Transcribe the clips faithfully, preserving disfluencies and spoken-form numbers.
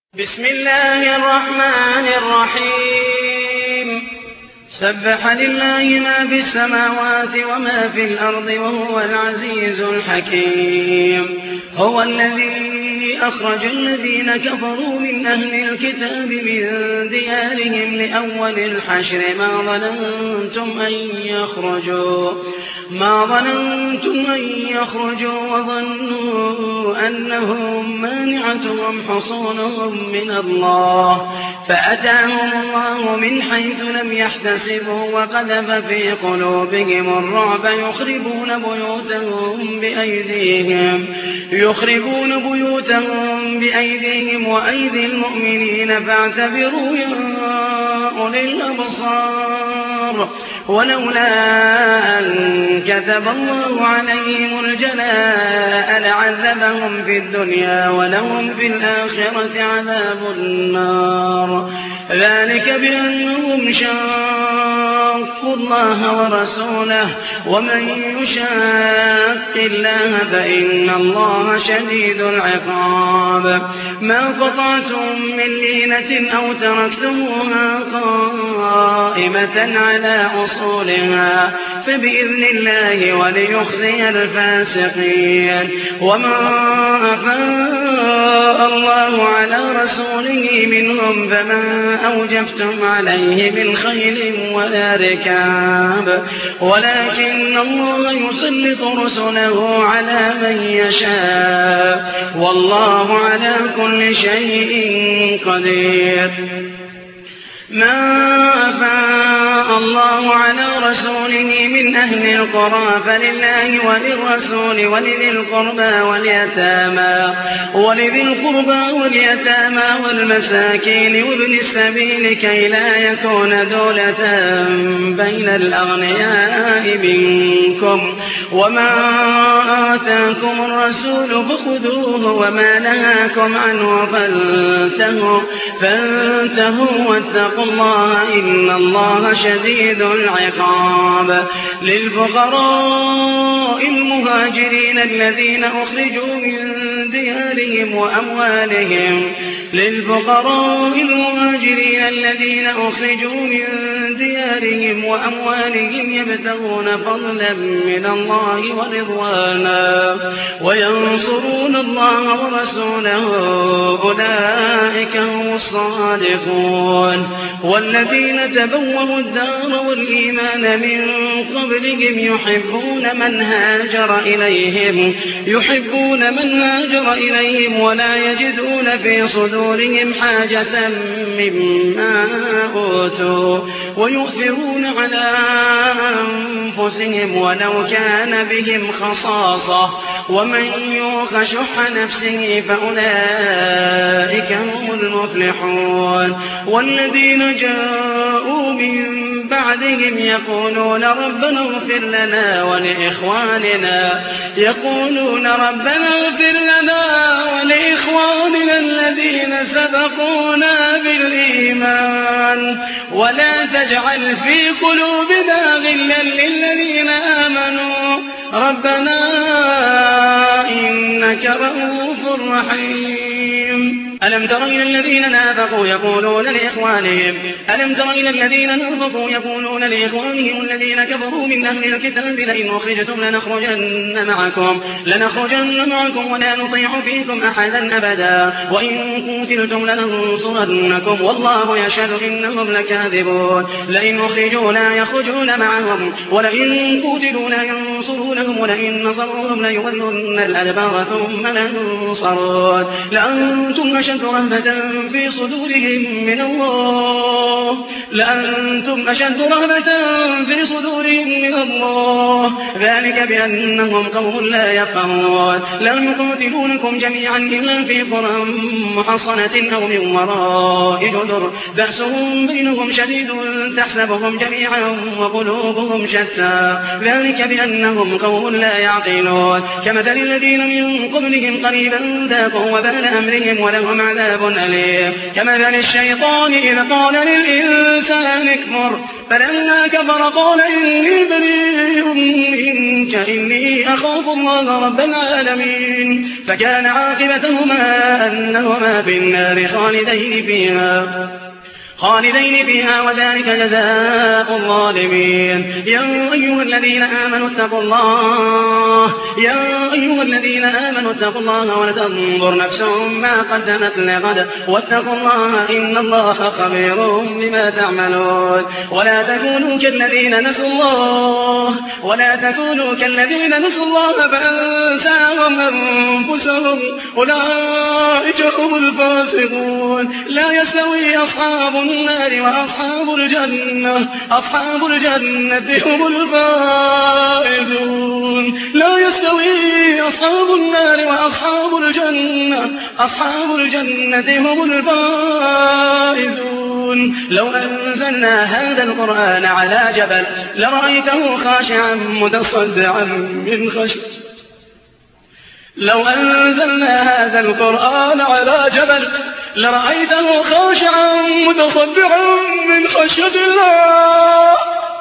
بسم الله الرحمن الرحيم سبح لله ما في السماوات وما في الأرض وهو العزيز الحكيم هو الذي أخرج الذين كفروا من أهل الكتاب من ديارهم لأول الحشر ما ظننتم أن يخرجوا ما ظننتم أن يخرجوا وظنوا أنهم مانعتهم حصونهم من الله فأتاهم الله من حيث لم يحتسبوا وقذف في قلوبهم الرعب يخربون بيوتهم بأيديهم يخربون بيوتهم بأيديهم وأيدي المؤمنين فاعتبروا يا أولي الأبصار ولولا أن كتب الله عليهم الجلاء لعذبهم في الدنيا ولهم في الآخرة عذاب النار ذلك بأنهم شاقوا الله ورسوله ومن يشاق الله فإن الله شديد العقاب ما قطعتم من لينة أو تركتموها قائمة على أصولها فبإذن الله وليخزي الفاسقين وما أفاء الله على رسوله منهم فما أوجفتم عليه من خيل ولا ركاب ولكن الله يسلط رسله على من يشاء والله على كل شيء قدير ما أفاء الله على رسوله من أهل القرى فلله وللرسول ولذي القربى واليتامى ولذي القربى واليتامى والمساكين وابن السبيل كي لا يكون دولة بين الأغنياء منكم وما آتاكم الرسول فخذوه وما نهاكم عنه فانتهوا فانتهوا واتقوا الله إن الله شديد العقاب للفقراء المهاجرين الذين أخرجوا من ديارهم وأموالهم للفقراء المهاجرين الذين أخرجوا من ديارهم وأموالهم يبتغون فضلا من الله ورضوانا وينصرون الله ورسوله أولئك هم الصادقون والذين تبوأوا الدار والإيمان من قبلهم يحبون من هاجر إليهم يحبون من هاجر إليهم ولا يجدون في صدورهم حاجة مما أوتوا ويؤثرون على أنفسهم ولو كان بهم خصاصة ومن يوق شح نفسه فأولئك هم المفلحون والذين جاءوا من بعدهم يقولون ربنا اغفر لنا ولإخواننا يقولون ربنا اغفر لنا ولإخواننا الذين سبقونا بالإيمان ولا تجعل في قلوبنا غلا للذين آمنوا ربنا إنك رؤوف رحيم ألم تر إلى الذين نافقوا يقولون لإخوانهم ألم تر إلى الذين نافقوا يقولون لإخوانهم الذين كفروا من أهل الكتاب لئن أخرجتم لنخرجن معكم لنخرجن معكم ولا نطيع فيكم أحدا أبدا وإن قتلتم لننصرنكم والله يشهد إنهم لكاذبون لئن أخرجوا لا يخرجون معهم ولئن قتلوا لا ينصرونهم ولئن نصروهم ليولن الأدبار ثم لا ينصرون لأنتم أشد رهبة في صدورهم من الله لأنتم أشد رهبة في صدورهم من الله ذلك بأنهم قوم لا يفقهون لا يقاتلونكم جميعا إلا في قرى محصنة أو من وراء جدر بأسهم بينهم شديد تحسبهم جميعا وقلوبهم شتى ذلك بأنهم قوم لا يعقلون كمثل الذين من قبلهم قريبا ذاقوا وبال أمرهم ولهم عذاب أليم كمثل الشيطان إذ قال للإنسان اكفر فلما كفر قال إني بريء منك إني أخاف الله رب العالمين فكان عاقبتهما أنهما في النار خالدين فيها خالدين فيها وذلك جزاء الظالمين. يا أيها الذين آمنوا اتقوا الله يا أيها الذين آمنوا اتقوا الله ولتنظر نفس ما قدمت لغد واتقوا الله إن الله خبير بما تعملون. ولا تكونوا كالذين نسوا الله ولا تكونوا كالذين نسوا الله فأنساهم أنفسهم أولئك هم الفاسقون. لا يستوي أصحاب النار وأصحاب الجنة أصحاب الجنة هم الفائزون. لا يستوي أصحاب النار وأصحاب الجنة أصحاب الجنة هم الفائزون. لو أنزلنا هذا القرآن على جبل لرأيته خاشعا متصدعا من خشية لو أنزلنا هذا القرآن على جبل لرأيته خاشعا متصدعا من خشية الله.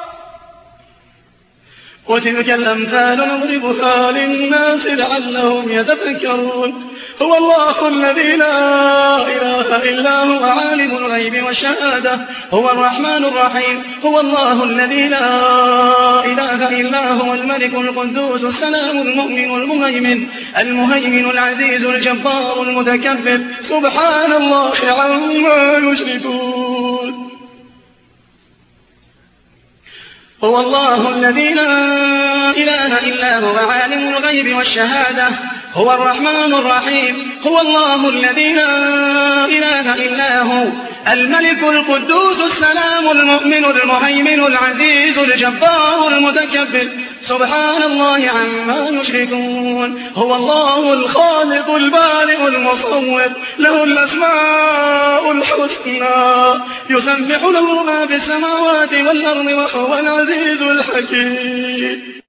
وتلك الأمثال نضربها للناس لعلهم يتفكرون. هو الله الذي لا إله إلا هو عالم الغيب والشهادة هو الرحمن الرحيم. هو الله الذي لا إله إلا هو الملك القدوس السلام المؤمن المهيمن المهيمن العزيز الجبار المتكبر سبحان الله عما يشركون. هو الله الذي لا إله إلا هو عالم الغيب والشهادة هو الرحمن الرحيم. هو الله الذي لا إله إلا هو الملك القدوس السلام المؤمن المهيمن العزيز الجبار المتكبر سبحان الله عما يشركون. هو الله الخالق البارئ المصور له الأسماء الحسنى يسبح له ما في السماوات والأرض وهو العزيز الحكيم.